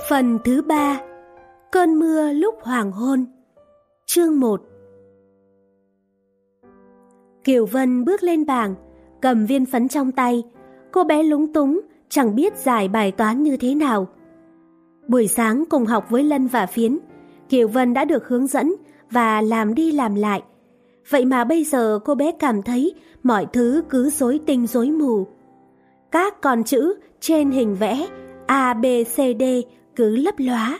Phần thứ 3. Cơn mưa lúc hoàng hôn. Chương 1. Kiều Vân bước lên bảng, cầm viên phấn trong tay. Cô bé lúng túng, chẳng biết giải bài toán như thế nào. Buổi sáng cùng học với Lân và Phiến, Kiều Vân đã được hướng dẫn và làm đi làm lại. Vậy mà bây giờ cô bé cảm thấy mọi thứ cứ rối tinh rối mù. Các con chữ trên hình vẽ A, B, C, D cứ lấp lóa.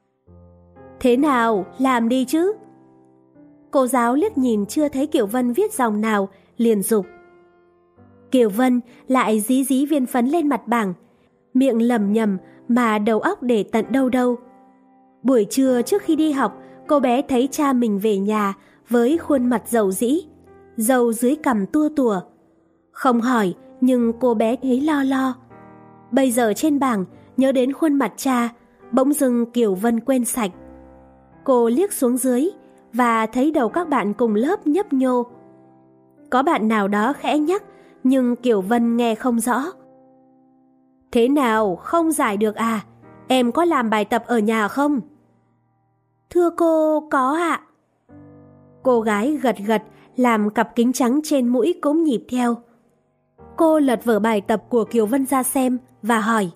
Thế nào, làm đi chứ? Cô giáo liếc nhìn chưa thấy Kiều Vân viết dòng nào, liền giục. Kiều Vân lại dí dí viên phấn lên mặt bảng, miệng lẩm nhẩm mà đầu óc để tận đâu đâu. Buổi trưa trước khi đi học, cô bé thấy cha mình về nhà với khuôn mặt rầu rĩ, râu dưới cằm tua tủa. Không hỏi, nhưng cô bé thấy lo lo. Bây giờ trên bảng nhớ đến khuôn mặt cha, bỗng dưng Kiều Vân quên sạch. Cô liếc xuống dưới và thấy đầu các bạn cùng lớp nhấp nhô. Có bạn nào đó khẽ nhắc, nhưng Kiều Vân nghe không rõ. Thế nào, không giải được à? Em có làm bài tập ở nhà không? Thưa cô, có ạ. Cô gái gật gật, làm cặp kính trắng trên mũi cũng nhịp theo. Cô lật vở bài tập của Kiều Vân ra xem và hỏi.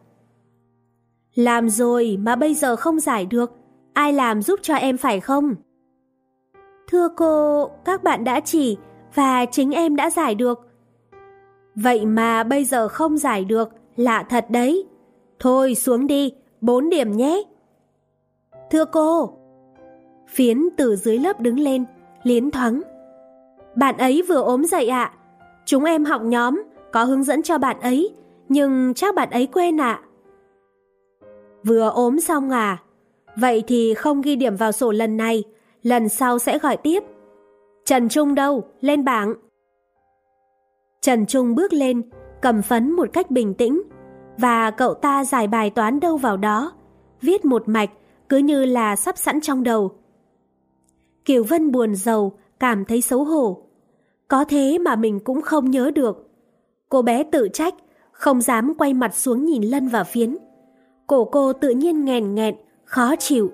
Làm rồi mà bây giờ không giải được, ai làm giúp cho em phải không? Thưa cô, các bạn đã chỉ và chính em đã giải được. Vậy mà bây giờ không giải được, lạ thật đấy. Thôi xuống đi, 4 điểm nhé. Thưa cô. Phiến từ dưới lớp đứng lên, liến thoáng. Bạn ấy vừa ốm dậy ạ. Chúng em học nhóm, có hướng dẫn cho bạn ấy, nhưng chắc bạn ấy quên ạ. Vừa ốm xong à? Vậy thì không ghi điểm vào sổ lần này, lần sau sẽ gọi tiếp. Trần Trung đâu? Lên bảng. Trần Trung bước lên, cầm phấn một cách bình tĩnh, và cậu ta giải bài toán đâu vào đó, viết một mạch, cứ như là sắp sẵn trong đầu. Kiều Vân buồn rầu, cảm thấy xấu hổ. Có thế mà mình cũng không nhớ được. Cô bé tự trách, không dám quay mặt xuống nhìn Lân và Phiến. Cổ cô tự nhiên nghèn nghẹn, khó chịu.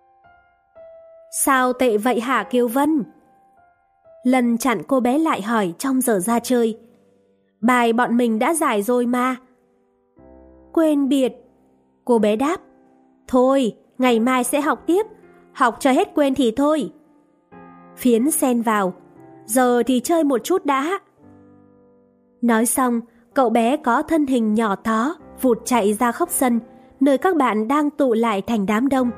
Sao tệ vậy hả Kiều Vân? Lân chặn cô bé lại hỏi trong giờ ra chơi. Bài bọn mình đã giải rồi mà. Quên biệt. Cô bé đáp. Thôi, ngày mai sẽ học tiếp. Học cho hết quên thì thôi. Phiến xen vào. Giờ thì chơi một chút đã. Nói xong, cậu bé có thân hình nhỏ tó, vụt chạy ra khóc sân, nơi các bạn đang tụ lại thành đám đông.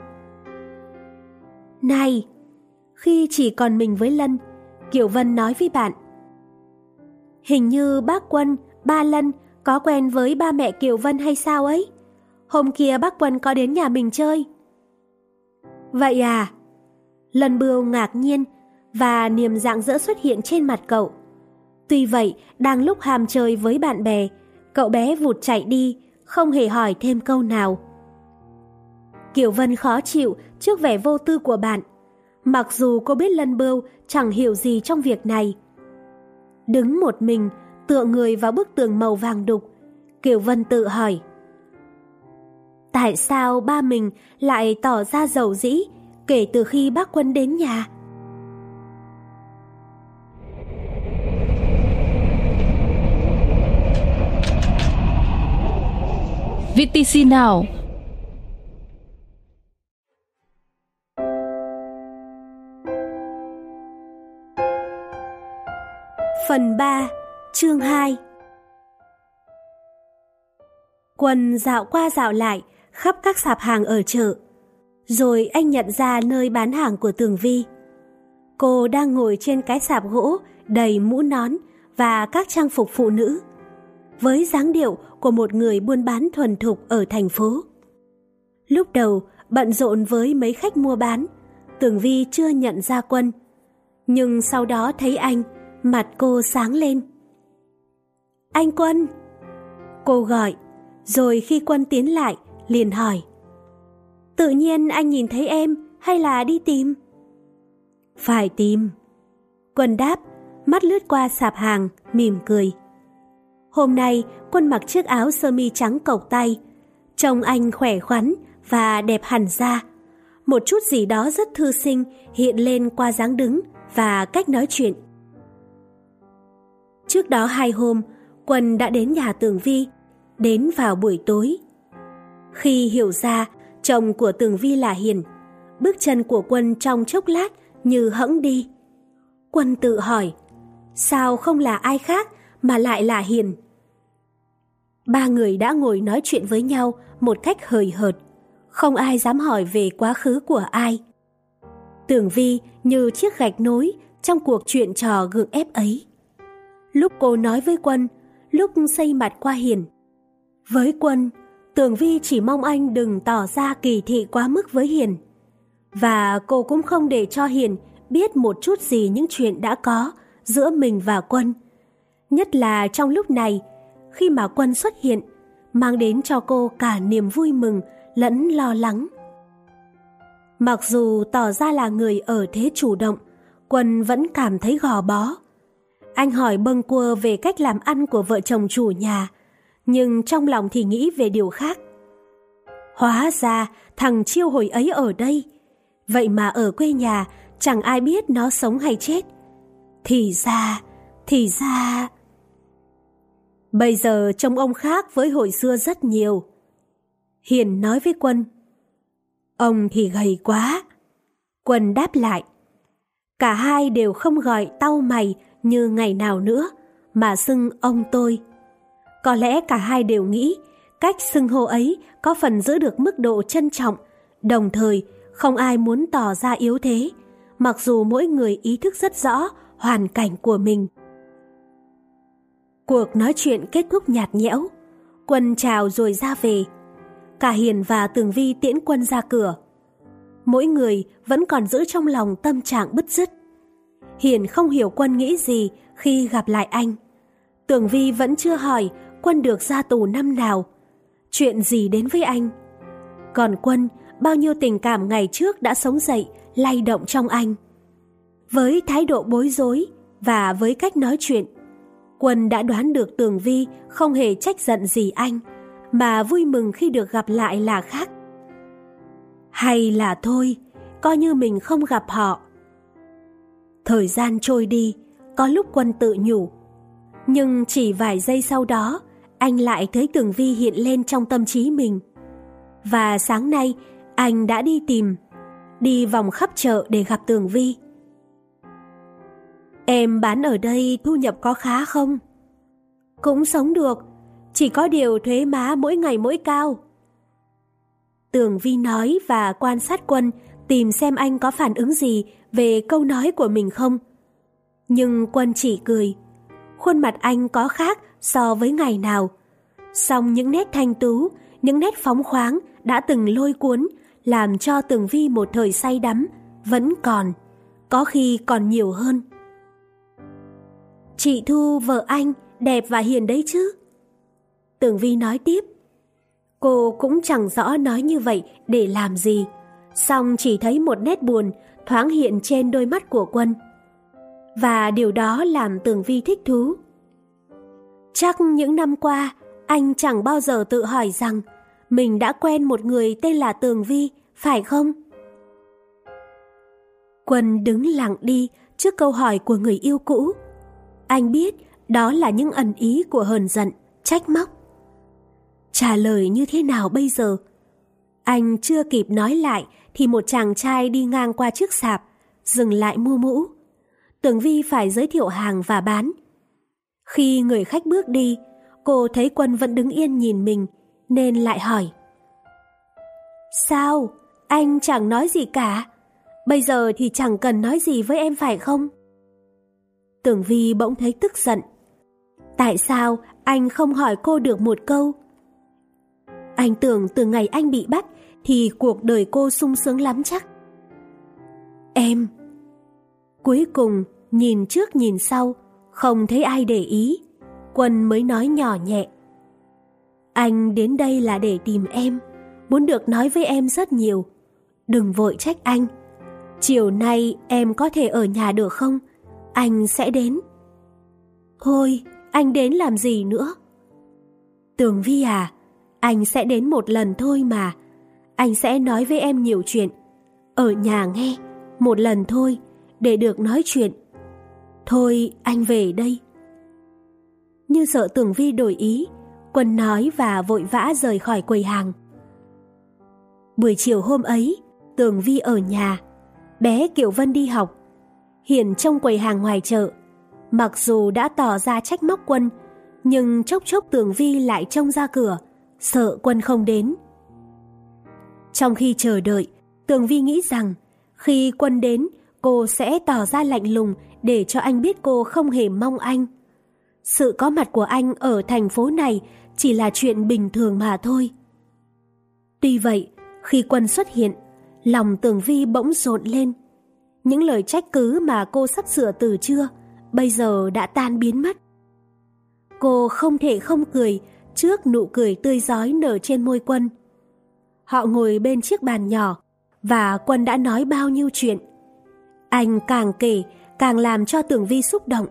Này! Khi chỉ còn mình với Lân, Kiều Vân nói với bạn. Hình như bác Quân, ba Lân có quen với ba mẹ Kiều Vân hay sao ấy? Hôm kia bác Quân có đến nhà mình chơi. Vậy à? Lân Bươu ngạc nhiên và niềm rạng rỡ xuất hiện trên mặt cậu. Tuy vậy, đang lúc ham chơi với bạn bè, cậu bé vụt chạy đi, không hề hỏi thêm câu nào. Kiều Vân khó chịu trước vẻ vô tư của bạn, mặc dù cô biết Lân Bươu chẳng hiểu gì trong việc này. Đứng một mình, tựa người vào bức tường màu vàng đục, Kiều Vân tự hỏi. Tại sao ba mình lại tỏ ra dầu dĩ kể từ khi bác Quân đến nhà? VTC nào. Phần 3, chương 2. Quân dạo qua dạo lại khắp các sạp hàng ở chợ. Rồi anh nhận ra nơi bán hàng của Tường Vi. Cô đang ngồi trên cái sạp gỗ đầy mũ nón và các trang phục phụ nữ, với dáng điệu của một người buôn bán thuần thục ở thành phố. Lúc đầu bận rộn với mấy khách mua bán, Tường Vi chưa nhận ra Quân. Nhưng sau đó thấy anh, mặt cô sáng lên. Anh Quân! Cô gọi, rồi khi Quân tiến lại, liền hỏi. Tự nhiên anh nhìn thấy em hay là đi tìm? Phải tìm. Quân đáp, mắt lướt qua sạp hàng, mỉm cười. Hôm nay Quân mặc chiếc áo sơ mi trắng cộc tay, trông anh khỏe khoắn và đẹp hẳn ra. Một chút gì đó rất thư sinh hiện lên qua dáng đứng và cách nói chuyện. Trước đó 2 hôm, Quân đã đến nhà Tường Vi, đến vào buổi tối. Khi hiểu ra chồng của Tường Vi là Hiền, bước chân của Quân trong chốc lát như hẫng đi. Quân tự hỏi, sao không là ai khác mà lại là Hiền? 3 người đã ngồi nói chuyện với nhau một cách hời hợt, không ai dám hỏi về quá khứ của ai. Tường Vi như chiếc gạch nối trong cuộc chuyện trò gượng ép ấy. Lúc cô nói với Quân, lúc xây mặt qua Hiền. Với Quân, Tường Vi chỉ mong anh đừng tỏ ra kỳ thị quá mức với Hiền. Và cô cũng không để cho Hiền biết một chút gì những chuyện đã có giữa mình và Quân. Nhất là trong lúc này, khi mà Quân xuất hiện, mang đến cho cô cả niềm vui mừng lẫn lo lắng. Mặc dù tỏ ra là người ở thế chủ động, Quân vẫn cảm thấy gò bó. Anh hỏi bâng quơ về cách làm ăn của vợ chồng chủ nhà, nhưng trong lòng thì nghĩ về điều khác. Hóa ra thằng Chiêu hồi ấy ở đây, vậy mà ở quê nhà chẳng ai biết nó sống hay chết. Thì ra... Bây giờ trông ông khác với hồi xưa rất nhiều. Hiền nói với Quân. Ông thì gầy quá. Quân đáp lại. Cả hai đều không gọi tau mày như ngày nào nữa, mà xưng ông tôi. Có lẽ cả hai đều nghĩ cách xưng hô ấy có phần giữ được mức độ trân trọng, đồng thời không ai muốn tỏ ra yếu thế, mặc dù mỗi người ý thức rất rõ hoàn cảnh của mình. Cuộc nói chuyện kết thúc nhạt nhẽo. Quân chào rồi ra về. Cả Hiền và Tường Vi tiễn Quân ra cửa. Mỗi người vẫn còn giữ trong lòng tâm trạng bứt rứt. Hiền không hiểu Quân nghĩ gì khi gặp lại anh. Tường Vi vẫn chưa hỏi Quân được ra tù năm nào, chuyện gì đến với anh. Còn Quân, bao nhiêu tình cảm ngày trước đã sống dậy, lay động trong anh. Với thái độ bối rối và với cách nói chuyện, Quân đã đoán được Tường Vi không hề trách giận gì anh, mà vui mừng khi được gặp lại là khác. Hay là thôi, coi như mình không gặp họ. Thời gian trôi đi, có lúc Quân tự nhủ. Nhưng chỉ vài giây sau đó, anh lại thấy Tường Vi hiện lên trong tâm trí mình. Và sáng nay, anh đã đi vòng khắp chợ để gặp Tường Vi. Em bán ở đây thu nhập có khá không? Cũng sống được, chỉ có điều thuế má mỗi ngày mỗi cao. Tường Vi nói và quan sát Quân, tìm xem anh có phản ứng gì về câu nói của mình không. Nhưng Quân chỉ cười. Khuôn mặt anh có khác so với ngày nào. Song những nét thanh tú, những nét phóng khoáng đã từng lôi cuốn, làm cho Tường Vi một thời say đắm, vẫn còn, có khi còn nhiều hơn. Chị Thu, vợ anh, đẹp và hiền đấy chứ? Tường Vi nói tiếp. Cô cũng chẳng rõ nói như vậy để làm gì, song chỉ thấy một nét buồn thoáng hiện trên đôi mắt của Quân. Và điều đó làm Tường Vi thích thú. Chắc những năm qua, anh chẳng bao giờ tự hỏi rằng mình đã quen một người tên là Tường Vi, phải không? Quân đứng lặng đi trước câu hỏi của người yêu cũ. Anh biết đó là những ẩn ý của hờn giận, trách móc. Trả lời như thế nào bây giờ? Anh chưa kịp nói lại thì một chàng trai đi ngang qua chiếc sạp, dừng lại mua mũ. Tường Vi phải giới thiệu hàng và bán. Khi người khách bước đi, cô thấy Quân vẫn đứng yên nhìn mình, nên lại hỏi. Sao? Anh chẳng nói gì cả. Bây giờ thì chẳng cần nói gì với em phải không? Tường Vi bỗng thấy tức giận. Tại sao anh không hỏi cô được một câu? Anh tưởng từ ngày anh bị bắt thì cuộc đời cô sung sướng lắm chắc. Em. Cuối cùng nhìn trước nhìn sau, không thấy ai để ý, Quân mới nói nhỏ nhẹ. Anh đến đây là để tìm em, muốn được nói với em rất nhiều. Đừng vội trách anh. Chiều nay em có thể ở nhà được không? Anh sẽ đến. Thôi, anh đến làm gì nữa? Tường Vi à, anh sẽ đến một lần thôi mà. anh sẽ nói với em nhiều chuyện. Ở nhà nghe, một lần thôi, để được nói chuyện. Thôi anh về đây. Như sợ Tường Vi đổi ý, Quân nói và vội vã rời khỏi quầy hàng. Buổi chiều hôm ấy, Tường Vi ở nhà, bé Kiều Vân đi học. Hiền trong quầy hàng ngoài chợ, mặc dù đã tỏ ra trách móc Quân, nhưng chốc chốc Tường Vi lại trông ra cửa, sợ Quân không đến. Trong khi chờ đợi, Tường Vi nghĩ rằng khi Quân đến, cô sẽ tỏ ra lạnh lùng để cho anh biết cô không hề mong anh. Sự có mặt của anh ở thành phố này chỉ là chuyện bình thường mà thôi. Tuy vậy, khi Quân xuất hiện, lòng Tường Vi bỗng rộn lên. Những lời trách cứ mà cô sắp sửa từ trưa, bây giờ đã tan biến mất. Cô không thể không cười trước nụ cười tươi rói nở trên môi Quân. Họ ngồi bên chiếc bàn nhỏ, và Quân đã nói bao nhiêu chuyện. Anh càng kể, càng làm cho Tường Vi xúc động.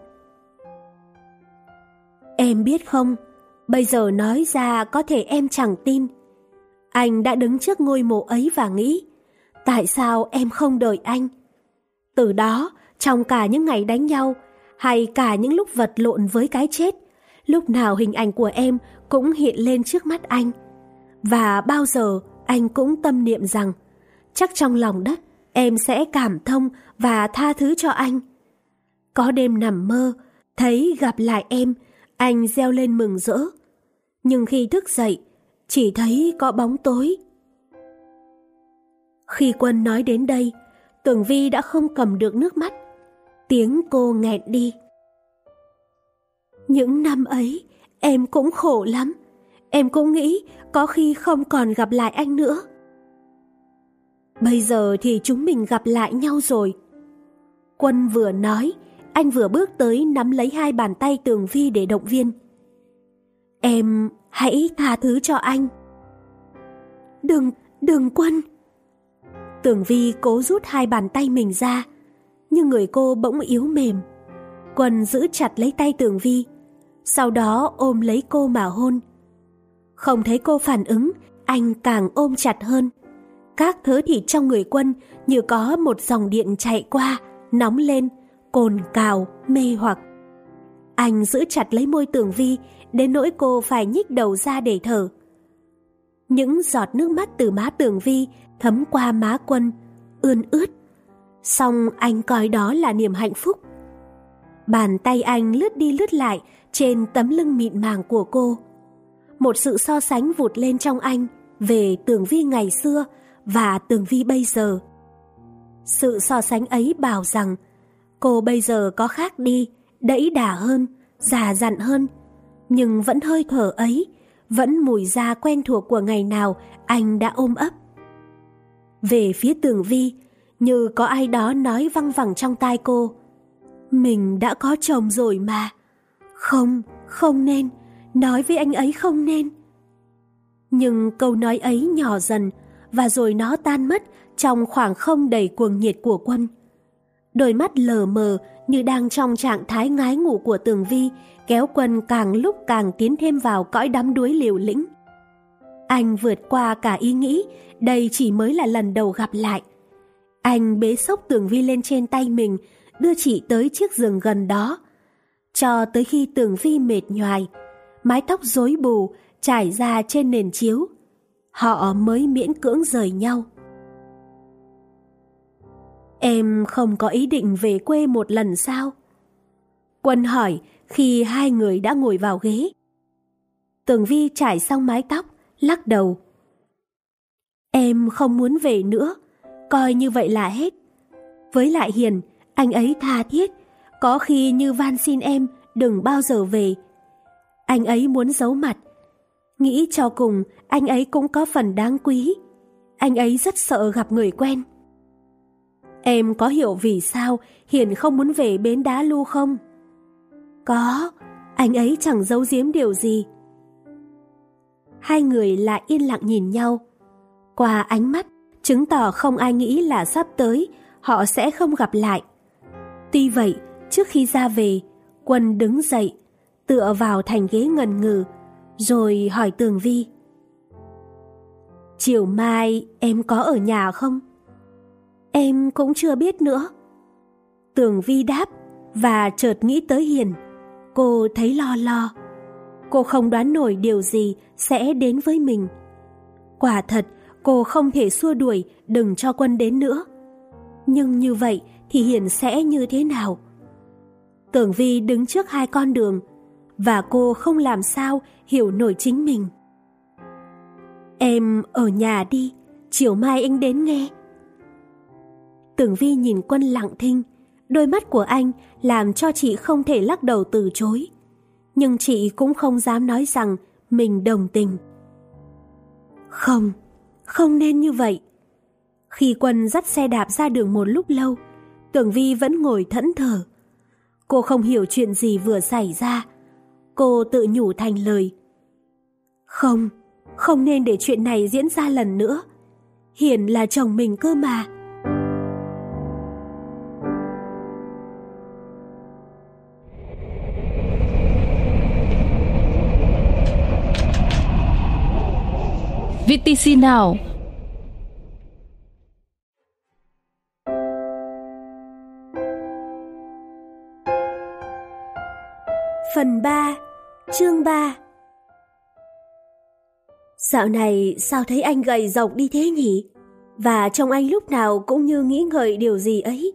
Em biết không, bây giờ nói ra có thể em chẳng tin. Anh đã đứng trước ngôi mộ ấy và nghĩ, tại sao em không đợi anh? Từ đó, trong cả những ngày đánh nhau, hay cả những lúc vật lộn với cái chết, lúc nào hình ảnh của em cũng hiện lên trước mắt anh. Và bao giờ anh cũng tâm niệm rằng, chắc trong lòng đất em sẽ cảm thông và tha thứ cho anh. Có đêm nằm mơ, thấy gặp lại em, anh reo lên mừng rỡ. Nhưng khi thức dậy, chỉ thấy có bóng tối. Khi Quân nói đến đây, Tường Vi đã không cầm được nước mắt. Tiếng cô nghẹn đi. Những năm ấy, em cũng khổ lắm. Em cũng nghĩ có khi không còn gặp lại anh nữa. Bây giờ thì chúng mình gặp lại nhau rồi. Quân vừa nói, anh vừa bước tới nắm lấy hai bàn tay Tường Vi để động viên. Em hãy tha thứ cho anh. Đừng Quân. Tường Vi cố rút hai bàn tay mình ra, nhưng người cô bỗng yếu mềm. Quân giữ chặt lấy tay Tường Vi, sau đó ôm lấy cô mà hôn. Không thấy cô phản ứng, anh càng ôm chặt hơn. Các thớ thịt trong người Quân như có một dòng điện chạy qua, nóng lên, cồn cào, mê hoặc. Anh giữ chặt lấy môi Tường Vi đến nỗi cô phải nhích đầu ra để thở. Những giọt nước mắt từ má Tường Vi thấm qua má Quân, ươn ướt. Song anh coi đó là niềm hạnh phúc. Bàn tay anh lướt đi lướt lại trên tấm lưng mịn màng của cô. Một sự so sánh vụt lên trong anh về Tường Vi ngày xưa và Tường Vi bây giờ. Sự so sánh ấy bảo rằng cô bây giờ có khác đi, đẫy đà hơn, già dặn hơn, nhưng vẫn hơi thở ấy, vẫn mùi da quen thuộc của ngày nào anh đã ôm ấp. Về phía Tường Vi, như có ai đó nói văng vẳng trong tai cô, mình đã có chồng rồi mà. Không nên, nói với anh ấy không nên. Nhưng câu nói ấy nhỏ dần, và rồi nó tan mất trong khoảng không đầy cuồng nhiệt của Quân. Đôi mắt lờ mờ như đang trong trạng thái ngái ngủ của Tường Vi kéo Quân càng lúc càng tiến thêm vào cõi đắm đuối liều lĩnh. Anh vượt qua cả ý nghĩ đây chỉ mới là lần đầu gặp lại. Anh bế xốc Tường Vi lên trên tay mình, đưa chị tới chiếc giường gần đó. Cho tới khi Tường Vi mệt nhoài, mái tóc rối bù trải ra trên nền chiếu, họ mới miễn cưỡng rời nhau. Em không có ý định về quê một lần sao? Quân hỏi khi hai người đã ngồi vào ghế. Tường Vi trải xong mái tóc, lắc đầu. Em không muốn về nữa, coi như vậy là hết. Với lại Hiền, anh ấy tha thiết, có khi như van xin em đừng bao giờ về. Anh ấy muốn giấu mặt. Nghĩ cho cùng, anh ấy cũng có phần đáng quý. Anh ấy rất sợ gặp người quen. Em có hiểu vì sao Hiền không muốn về bến Đá Lu không? Có, anh ấy chẳng giấu giếm điều gì. Hai người lại yên lặng nhìn nhau. Qua ánh mắt, chứng tỏ không ai nghĩ là sắp tới họ sẽ không gặp lại. Tuy vậy, trước khi ra về, Quân đứng dậy, tựa vào thành ghế ngần ngừ, rồi hỏi Tường Vi. chiều mai em có ở nhà không? Em cũng chưa biết nữa. Tường Vi đáp và chợt nghĩ tới Hiền. Cô thấy lo lo. Cô không đoán nổi điều gì sẽ đến với mình. Quả thật, cô không thể xua đuổi đừng cho Quân đến nữa. Nhưng như vậy thì Hiền sẽ như thế nào? Tường Vi đứng trước hai con đường và cô không làm sao hiểu nổi chính mình. Em ở nhà đi, chiều mai anh đến nghe. Tường Vi nhìn Quân lặng thinh, đôi mắt của anh làm cho chị không thể lắc đầu từ chối. Nhưng chị cũng không dám nói rằng mình đồng tình. Không, không nên như vậy. Khi Quân dắt xe đạp ra đường một lúc lâu, Tường Vi vẫn ngồi thẫn thờ. Cô không hiểu chuyện gì vừa xảy ra. Cô tự nhủ thành lời. Không, không nên để chuyện này diễn ra lần nữa. Hiền là chồng mình cơ mà. VTC Now. Phần 3, chương 3. Dạo này sao thấy anh gầy rộc đi thế nhỉ? Và trông anh lúc nào cũng như nghĩ ngợi điều gì ấy.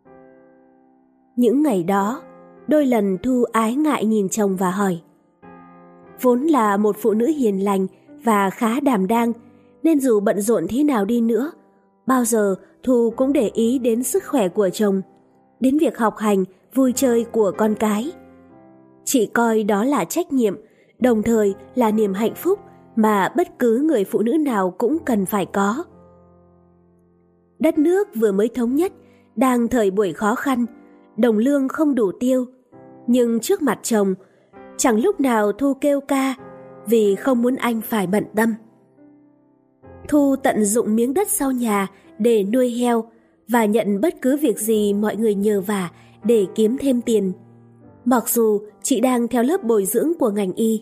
Những ngày đó, đôi lần Thu ái ngại nhìn chồng và hỏi. Vốn là một phụ nữ hiền lành và khá đảm đang, nên dù bận rộn thế nào đi nữa, bao giờ Thu cũng để ý đến sức khỏe của chồng, đến việc học hành, vui chơi của con cái. Chị coi đó là trách nhiệm, đồng thời là niềm hạnh phúc mà bất cứ người phụ nữ nào cũng cần phải có. Đất nước vừa mới thống nhất, đang thời buổi khó khăn, đồng lương không đủ tiêu. Nhưng trước mặt chồng, chẳng lúc nào Thu kêu ca vì không muốn anh phải bận tâm. Thu tận dụng miếng đất sau nhà để nuôi heo và nhận bất cứ việc gì mọi người nhờ vả để kiếm thêm tiền. Mặc dù chị đang theo lớp bồi dưỡng của ngành y.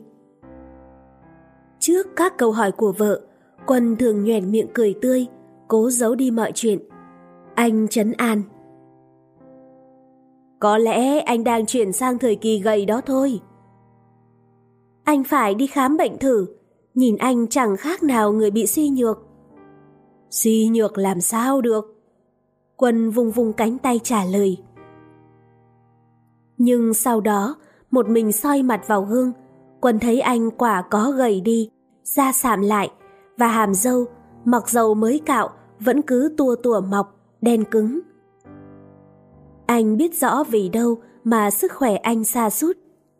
Trước các câu hỏi của vợ, Quân thường nhoẻn miệng cười tươi, cố giấu đi mọi chuyện. Anh trấn an. Có lẽ anh đang chuyển sang thời kỳ gầy đó thôi. Anh phải đi khám bệnh thử, nhìn anh chẳng khác nào người bị suy nhược. Suy nhược làm sao được? Quân vung vung cánh tay trả lời. Nhưng sau đó, một mình soi mặt vào gương, Quân thấy anh quả có gầy đi, da sạm lại, và hàm râu, mặc dầu mới cạo, vẫn cứ tua tủa mọc, đen cứng. Anh biết rõ vì đâu mà sức khỏe anh sa sút.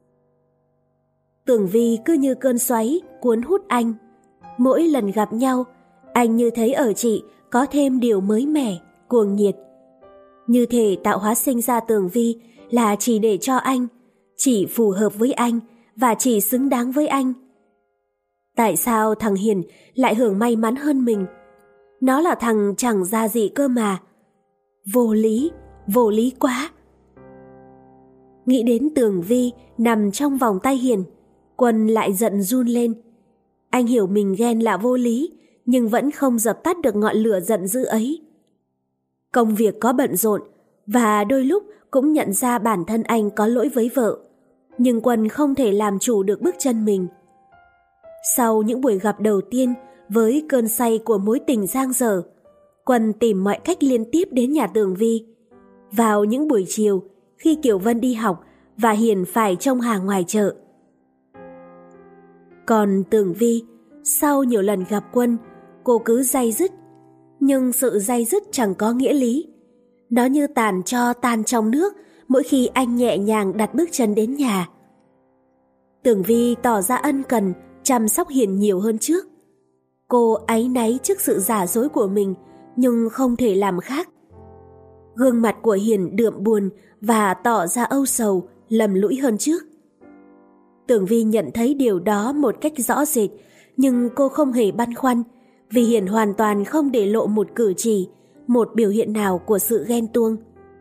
Tường Vi cứ như cơn xoáy cuốn hút anh. Mỗi lần gặp nhau, anh như thấy ở chị có thêm điều mới mẻ, cuồng nhiệt. Như thể tạo hóa sinh ra Tường Vi là chỉ để cho anh, chỉ phù hợp với anh và chỉ xứng đáng với anh. Tại sao thằng Hiền lại hưởng may mắn hơn mình? Nó là thằng chẳng ra gì cơ mà. Vô lý quá. Nghĩ đến Tường Vi nằm trong vòng tay Hiền, Quân lại giận run lên. Anh hiểu mình ghen là vô lý, nhưng vẫn không dập tắt được ngọn lửa giận dữ ấy. Công việc có bận rộn, và đôi lúc cũng nhận ra bản thân anh có lỗi với vợ, nhưng Quân không thể làm chủ được bước chân mình. Sau những buổi gặp đầu tiên với cơn say của mối tình dang dở, Quân tìm mọi cách liên tiếp đến nhà Tường Vi. Vào những buổi chiều, khi Kiều Vân đi học và Hiền phải trông hàng ngoài chợ. Còn Tường Vi, sau nhiều lần gặp Quân, cô cứ day dứt. Nhưng sự day dứt chẳng có nghĩa lý. Nó như tàn tro tan trong nước mỗi khi anh nhẹ nhàng đặt bước chân đến nhà. Tường Vi tỏ ra ân cần, chăm sóc Hiền nhiều hơn trước. Cô áy náy trước sự giả dối của mình, nhưng không thể làm khác. Gương mặt của Hiền đượm buồn và tỏ ra âu sầu, lầm lũi hơn trước. Tường Vi nhận thấy điều đó một cách rõ rệt, nhưng cô không hề băn khoăn, vì Hiền hoàn toàn không để lộ một cử chỉ, một biểu hiện nào của sự ghen tuông.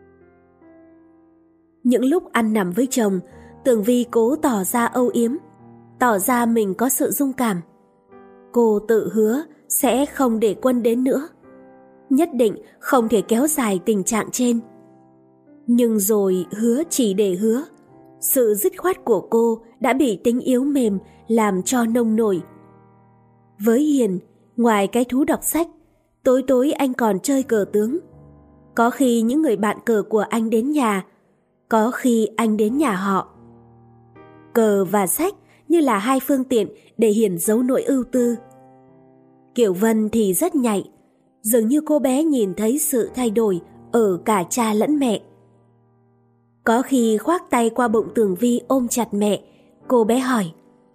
Những lúc ăn nằm với chồng, Tường Vi cố tỏ ra âu yếm, tỏ ra mình có sự dung cảm. Cô tự hứa sẽ không để Quân đến nữa. Nhất định không thể kéo dài tình trạng trên. Nhưng rồi hứa chỉ để hứa. Sự dứt khoát của cô đã bị tính yếu mềm làm cho nông nổi. Với Hiền, ngoài cái thú đọc sách, tối tối anh còn chơi cờ tướng. Có khi những người bạn cờ của anh đến nhà, có khi anh đến nhà họ. Cờ và sách như là hai phương tiện để Hiền giấu nỗi ưu tư. Kiều Vân thì rất nhạy, dường như cô bé nhìn thấy sự thay đổi ở cả cha lẫn mẹ. Có khi khoác tay qua bụng Tường Vi ôm chặt mẹ, cô bé hỏi: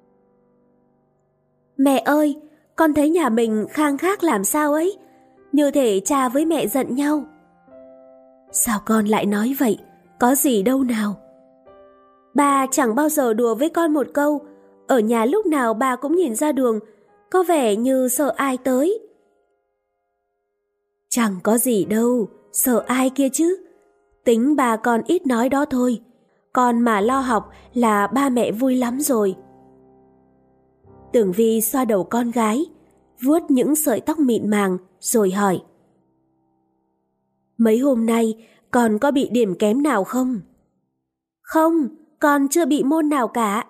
Mẹ ơi, con thấy nhà mình khang khác làm sao ấy, như thể cha với mẹ giận nhau. Sao con lại nói vậy, có gì đâu nào. Bà chẳng bao giờ đùa với con một câu, ở nhà lúc nào bà cũng nhìn ra đường, có vẻ như sợ ai tới. Chẳng có gì đâu, sợ ai kia chứ. Tính bà con ít nói đó thôi, con mà lo học là ba mẹ vui lắm rồi. Tưởng Vi xoa đầu con gái, vuốt những sợi tóc mịn màng rồi hỏi: Mấy hôm nay con có bị điểm kém nào không? Không, con chưa bị môn nào cả.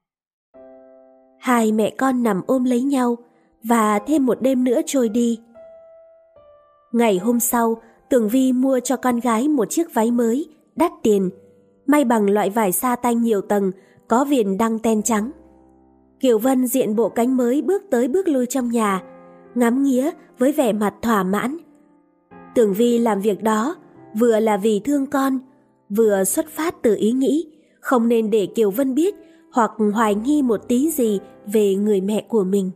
Hai mẹ con nằm ôm lấy nhau và thêm một đêm nữa trôi đi. Ngày hôm sau, Tường Vi mua cho con gái một chiếc váy mới, đắt tiền, may bằng loại vải sa tanh nhiều tầng, có viền đăng ten trắng. Kiều Vân diện bộ cánh mới bước tới bước lui trong nhà, ngắm nghía với vẻ mặt thỏa mãn. Tường Vi làm việc đó vừa là vì thương con, vừa xuất phát từ ý nghĩ không nên để Kiều Vân biết hoặc hoài nghi một tí gì về người mẹ của mình.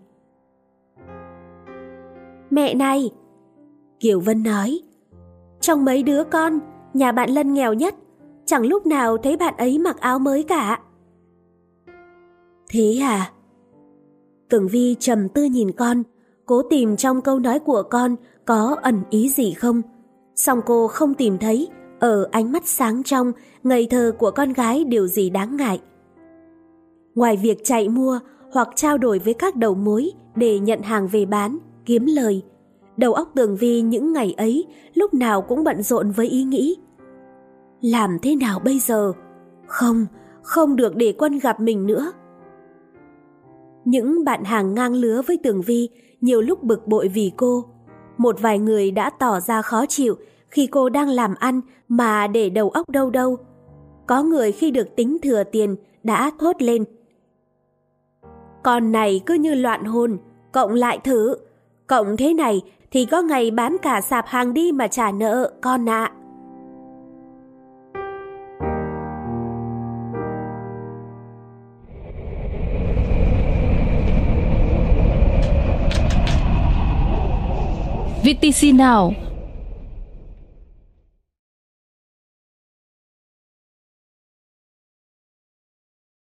Mẹ này, Kiều Vân nói, trong mấy đứa con, nhà bạn Lân nghèo nhất, chẳng lúc nào thấy bạn ấy mặc áo mới cả. Thế à? Tường Vi trầm tư nhìn con, cố tìm trong câu nói của con có ẩn ý gì không. Song cô không tìm thấy ở ánh mắt sáng trong, ngây thơ của con gái điều gì đáng ngại. Ngoài việc chạy mua hoặc trao đổi với các đầu mối để nhận hàng về bán, kiếm lời, đầu óc Tường Vi những ngày ấy lúc nào cũng bận rộn với ý nghĩ: làm thế nào bây giờ? Không được để Quân gặp mình nữa. Những bạn hàng ngang lứa với Tường Vi nhiều lúc bực bội vì cô. Một vài người đã tỏ ra khó chịu khi cô đang làm ăn mà để đầu óc đâu đâu. Có người khi được tính thừa tiền đã thốt lên: con này cứ như loạn hồn, cộng lại thử. Cộng thế này thì có ngày bán cả sạp hàng đi mà trả nợ con ạ. VTC Now